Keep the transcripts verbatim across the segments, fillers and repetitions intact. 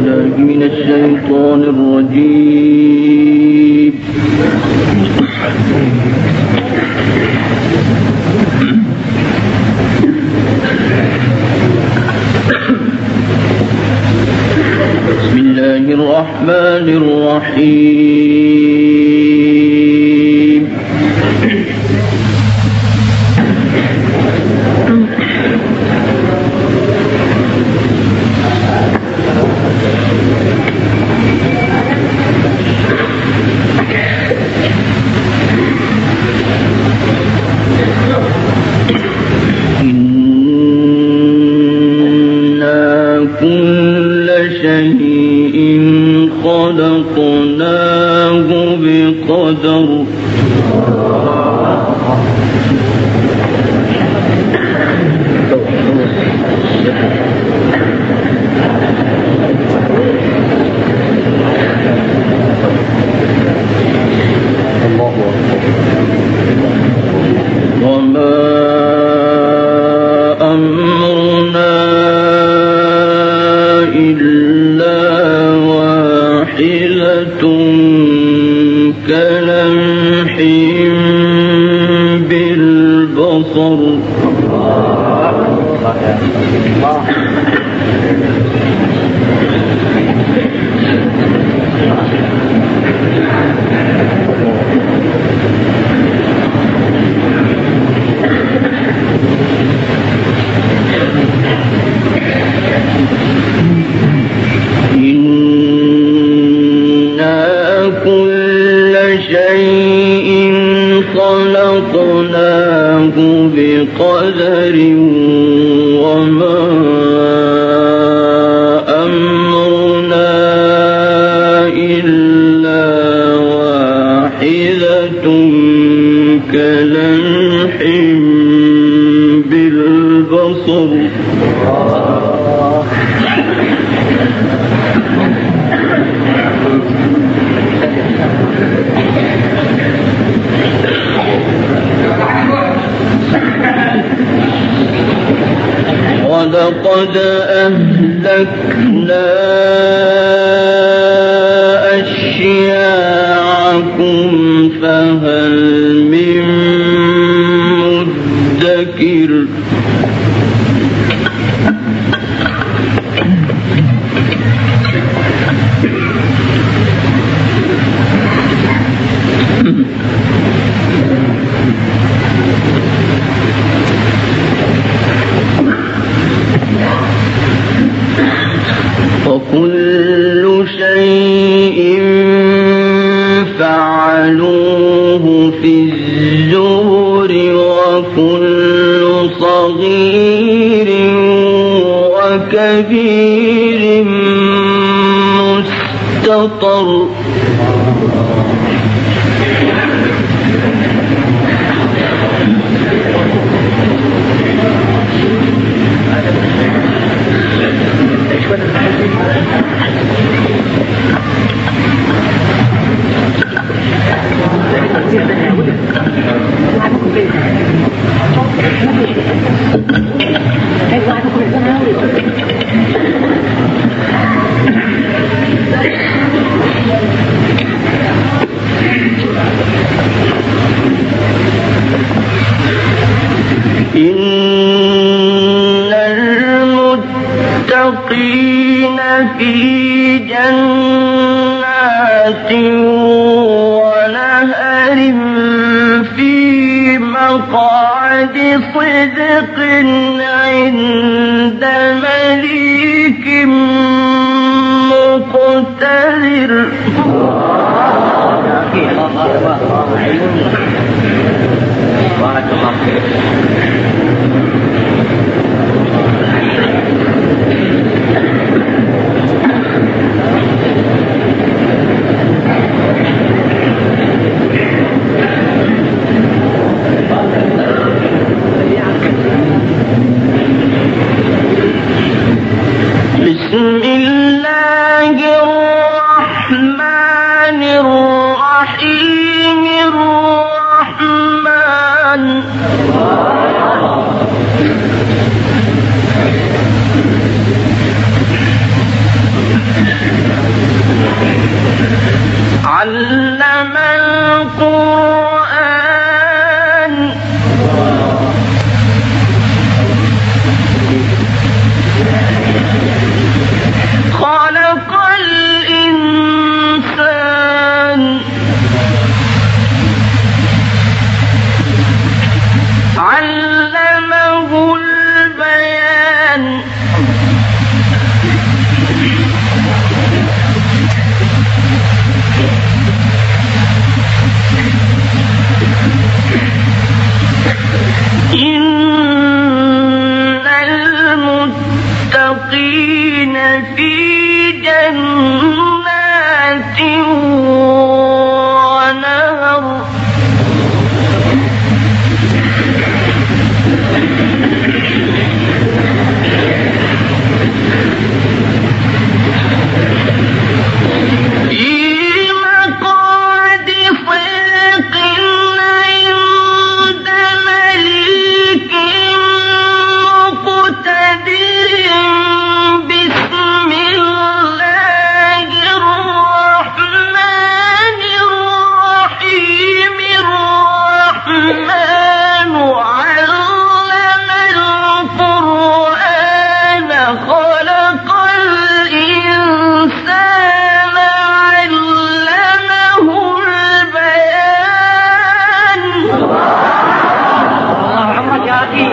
بالله من الشيطان الرجيم. بسم الله الرحمن الرحيم. خلقناه بقدر. وما أمرنا إلا واحدة كلمح بالبصر. شيء خلقناه بقدر وما أمرنا إلا واحدة كلمح بالبصر. ولقد أهلكنا أشياعكم فهل من مدكر. وكل شيء فعلوه في الزبر وكل صغير وكبير مستطر. إن المتقين في جنات ونهر في مقعد صدق عند مليك مقتدر. بارك الله فيك. بسم الله الرحمن الرحيم. الرحمن علم القرآن خلق الإنسان علمه البيان إن المتقين في جنات ونهر في مقعد صدق عند مليك مقتدر بسم الله الرحمن الرحيم الرحمن علم القرآن خلق الإنسان علمه البيان الله عمرك يا أخي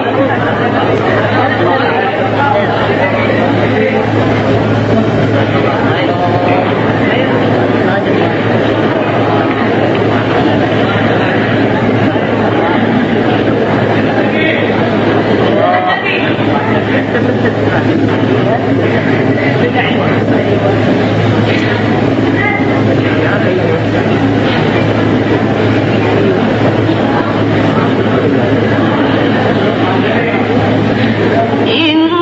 إن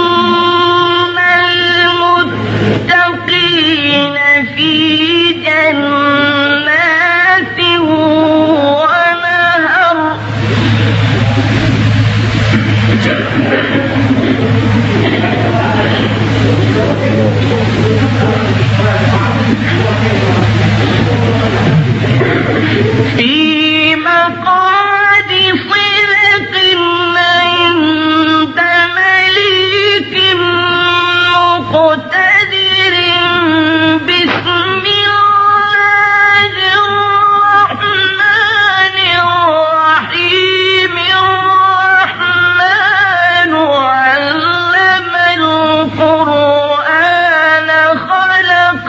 المتقين في جنات ونهر في مقعد صدق عند مليك مقتدر بسم الله الرحمن الرحيم الرحمن علم القرآن خلق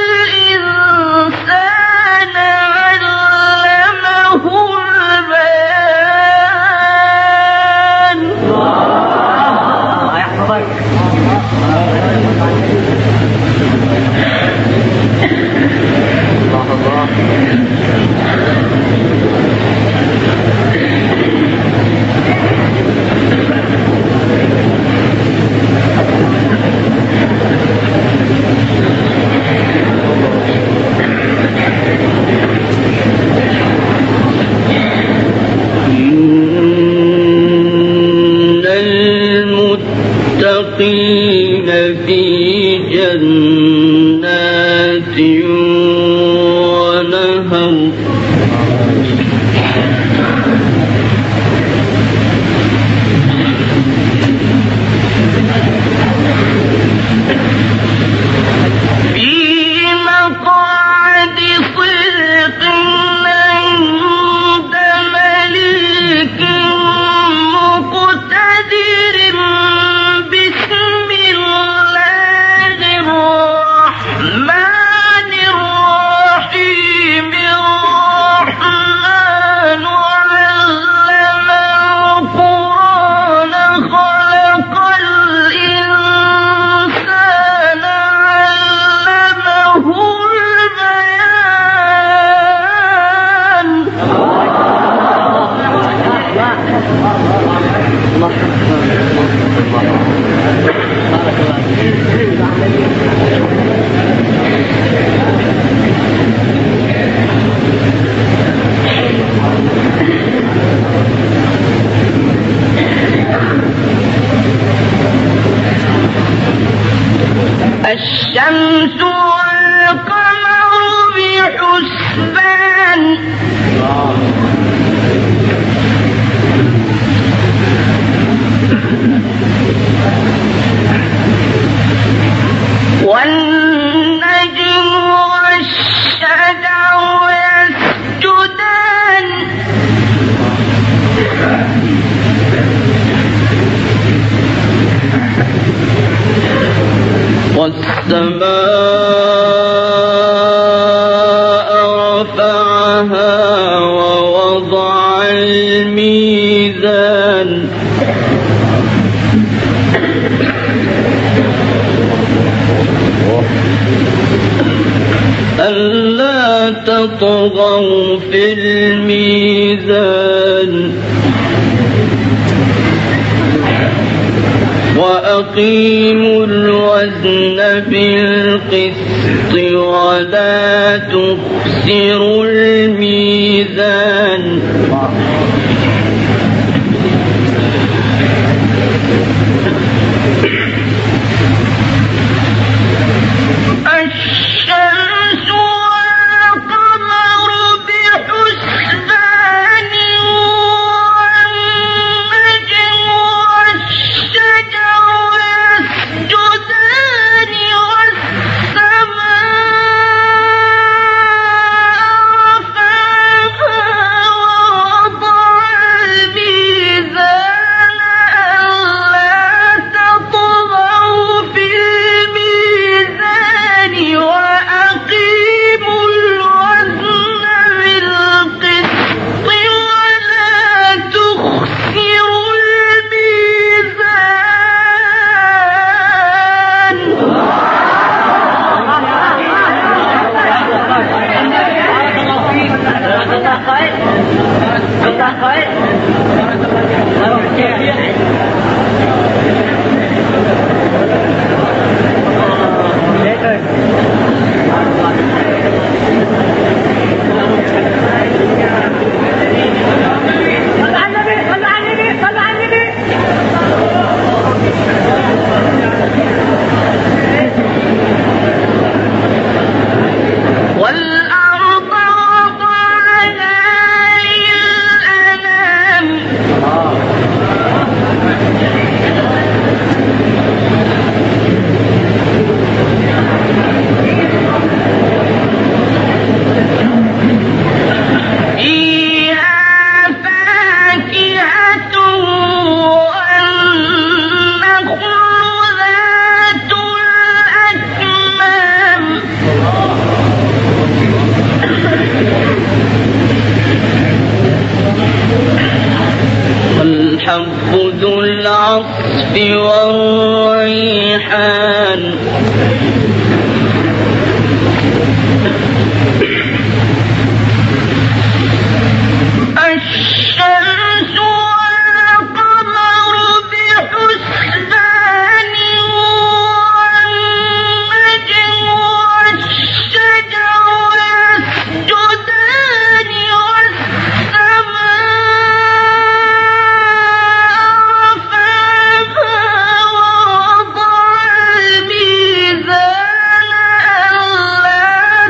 الإنسان علمه البيان الله يحفظك إن المتقين في جنات ونهر في مقعد صدق عند مليك مقتدر بسم الله الرحمن الرحيم الرحمن علم القرآن خلق الإنسان علمه البيان الشمس والقمر بحسبان والنجم والشجر يسجدان والسماء رفعها ووضع الميزان ألا تطغوا في الميزان وأقيموا الوزن بالقسط ولا تخسروا الميزان الشمس والقمر بحسبان والنجم والشجر يسجدان والسماء رفعها ووضع الميزان ألا تطغوا في الميزان وأقيموا الوزن بالقسط ولا تخسروا والأرض وضعها للأنام فيها فاكهة والنخل ذات الأكمام والحب ذو العصف والريحان الشمس والقمر بحسبان والنجم والشجر يسجدان والسماء رفعها ووضع الميزان ألا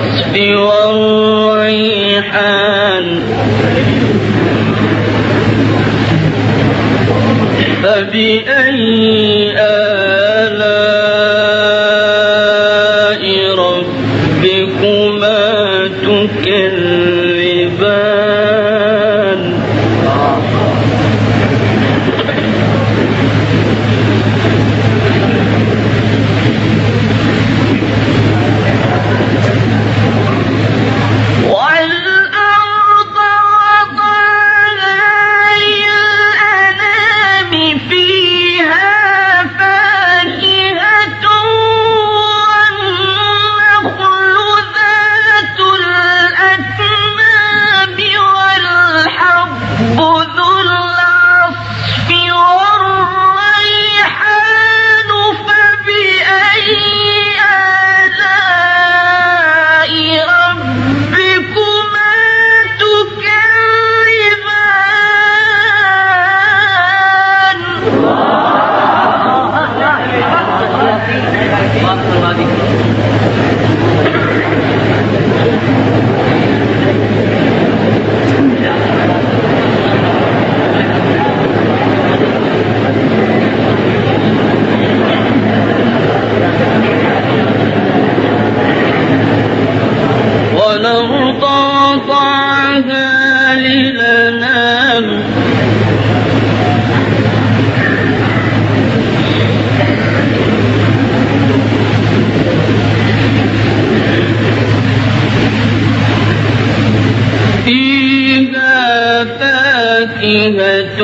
العصف والريحان فبأي آلاء ربكما تكذبان والأرض وضعها للأنام فيها فاكهة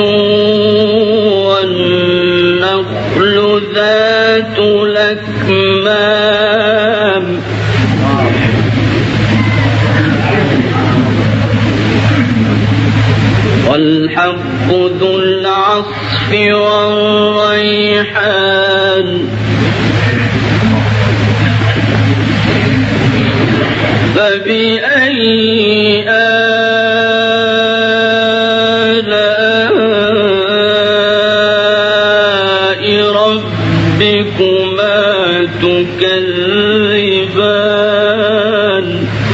والنخل ذات الأكمام والحب ذو العصف والريحان فبأي آلاء ربكما تكذبان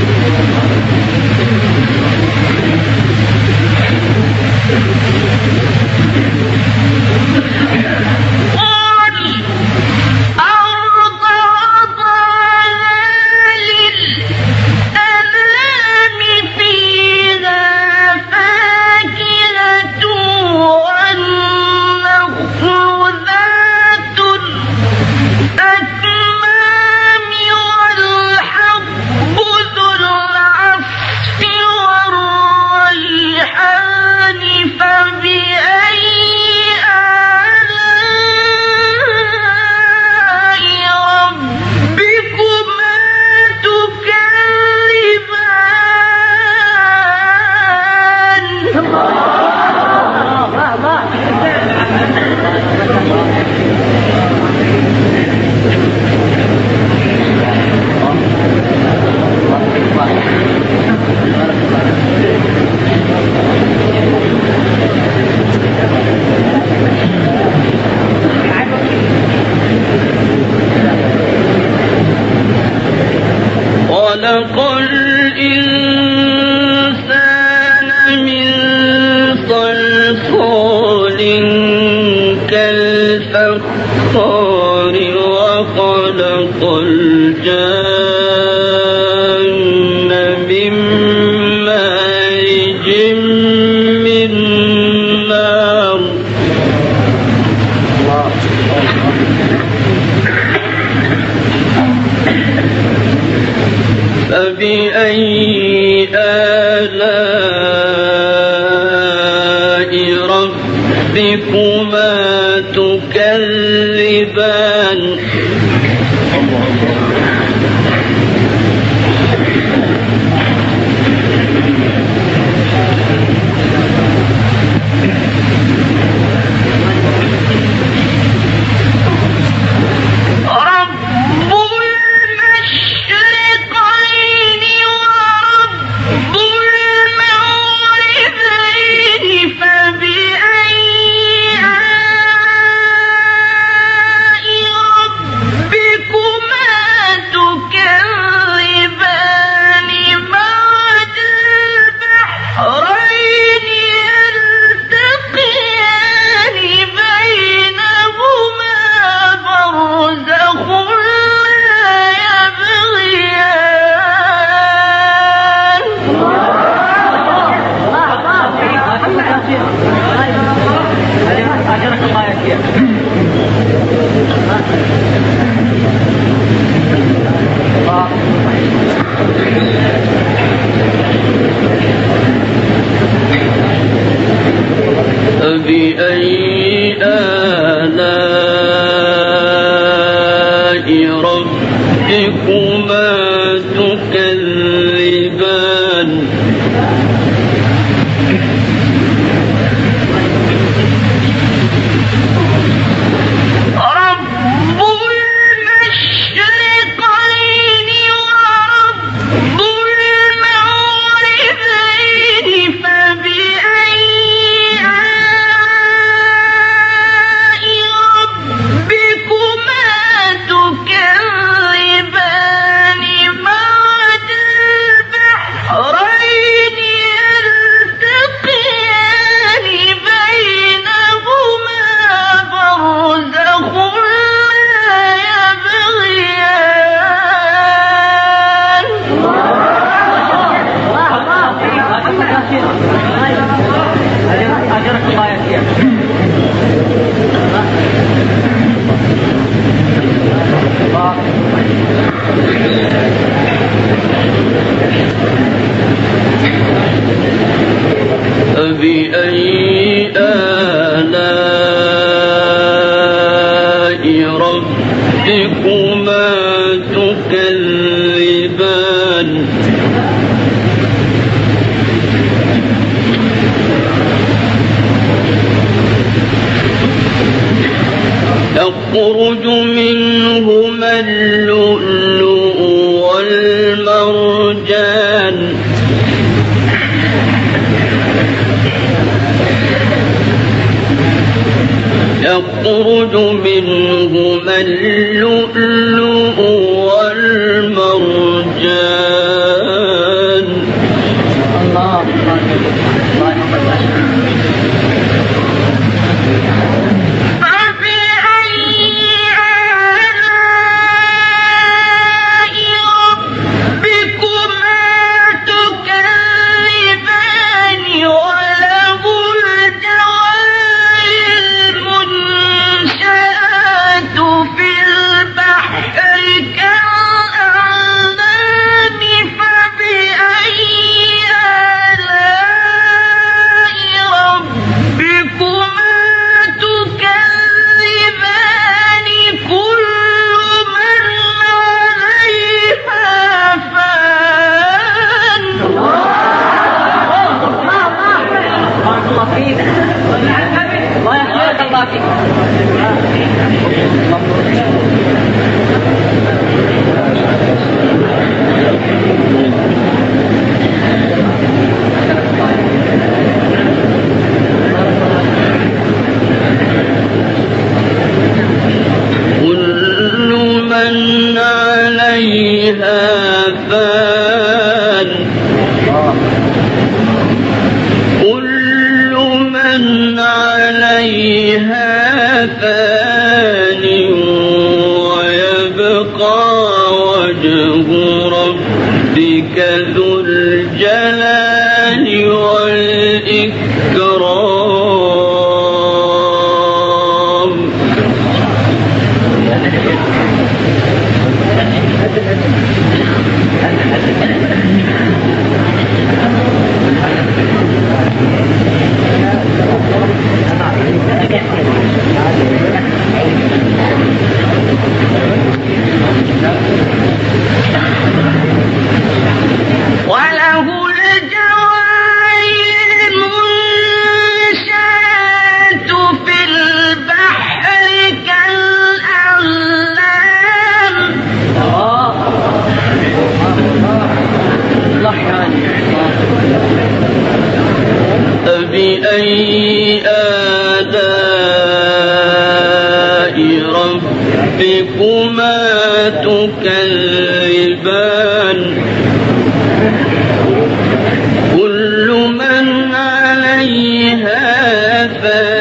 خلق الإنسان من صلصال كالفخار وخلق الجان من مارج من نار فبأي آلاء ربكما تكذبان فبأي يخرج منهما اللؤلؤ والمرجان الله ذو الجلال والإكرام وله الجوار المنشآت في البحر كالأعلام فبأي آلاء ربكما تكذبان كل من عليها فان